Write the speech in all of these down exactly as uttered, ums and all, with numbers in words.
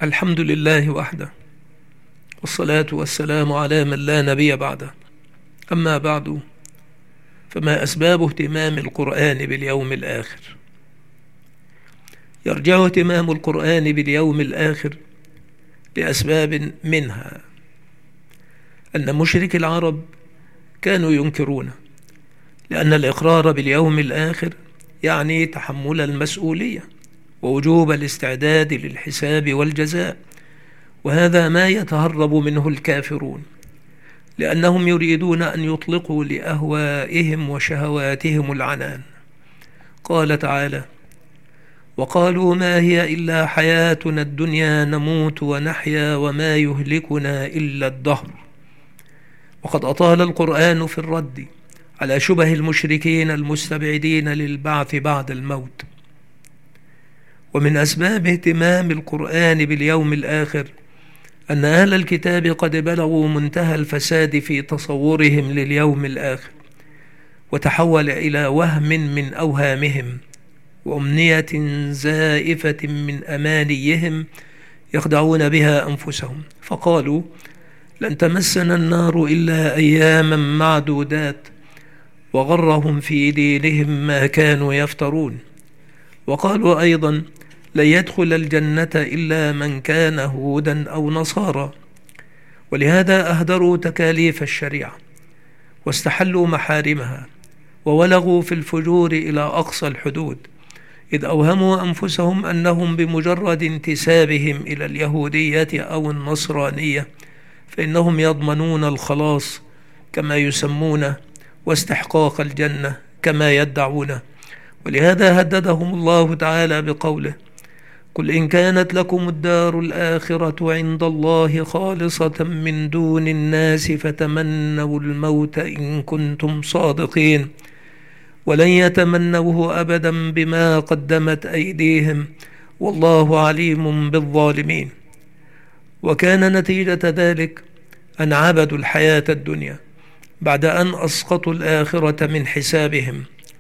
الحمد لله وحده، والصلاة والسلام على من لا نبي بعده. أما بعد، فما أسباب اهتمام القرآن باليوم الآخر؟ يرجع اهتمام القرآن باليوم الآخر لأسباب، منها أن مشرك العرب كانوا ينكرونه، لأن الإقرار باليوم الآخر يعني تحمل المسؤولية ووجوب الاستعداد للحساب والجزاء، وهذا ما يتهرب منه الكافرون، لأنهم يريدون أن يطلقوا لأهوائهم وشهواتهم العنان. قال تعالى: وقالوا ما هي إلا حياتنا الدنيا نموت ونحيا وما يهلكنا إلا الدهر. وقد أطال القرآن في الرد على شبه المشركين المستبعدين للبعث بعد الموت. ومن أسباب اهتمام القرآن باليوم الآخر أن أهل الكتاب قد بلغوا منتهى الفساد في تصورهم لليوم الآخر، وتحول إلى وهم من أوهامهم وأمنية زائفة من أمانيهم يخدعون بها أنفسهم، فقالوا: لن تمسنا النار إلا أياما معدودات، وغرهم في دينهم ما كانوا يفترون. وقالوا أيضا: لن يدخل الجنة إلا من كان هودا أو نصارى. ولهذا أهدروا تكاليف الشريعة واستحلوا محارمها، وولغوا في الفجور إلى أقصى الحدود، إذ أوهموا أنفسهم أنهم بمجرد انتسابهم إلى اليهودية أو النصرانية فإنهم يضمنون الخلاص كما يسمونه، واستحقاق الجنة كما يدعونه. ولهذا هددهم الله تعالى بقوله: قل إن كانت لكم الدار الآخرة عند الله خالصة من دون الناس فتمنوا الموت إن كنتم صادقين، ولن يتمنوه أبدا بما قدمت أيديهم والله عليم بالظالمين. وكان نتيجة ذلك أن عبدوا الحياة الدنيا بعد أن أسقطوا الآخرة من حسابهم.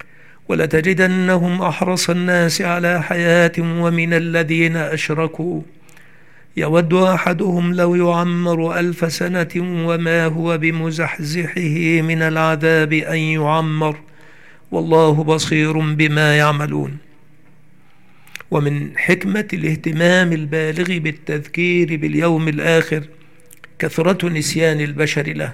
ولتجدنهم أحرص الناس على حياة ومن الذين أشركوا يود أحدهم لو يعمر ألف سنة وما هو بمزحزحه من العذاب أن يعمر والله بصير بما يعملون. ومن حكمة الاهتمام البالغ بالتذكير باليوم الآخر كثرة نسيان البشر له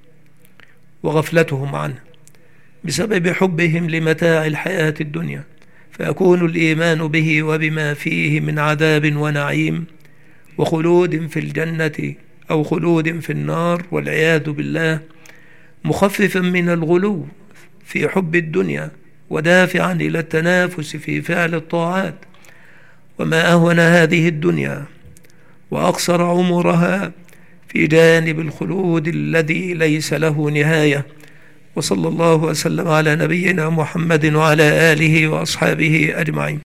وغفلتهم عنه بسبب حبهم لمتاع الحياة الدنيا، فيكون الإيمان به وبما فيه من عذاب ونعيم وخلود في الجنة أو خلود في النار والعياذ بالله مخففا من الغلو في حب الدنيا ودافعا إلى التنافس في فعل الطاعات. وما أهون هذه الدنيا وأقصر عمرها في جانب الخلود الذي ليس له نهاية. وصلى الله وسلم على نبينا محمد وعلى آله وأصحابه أجمعين.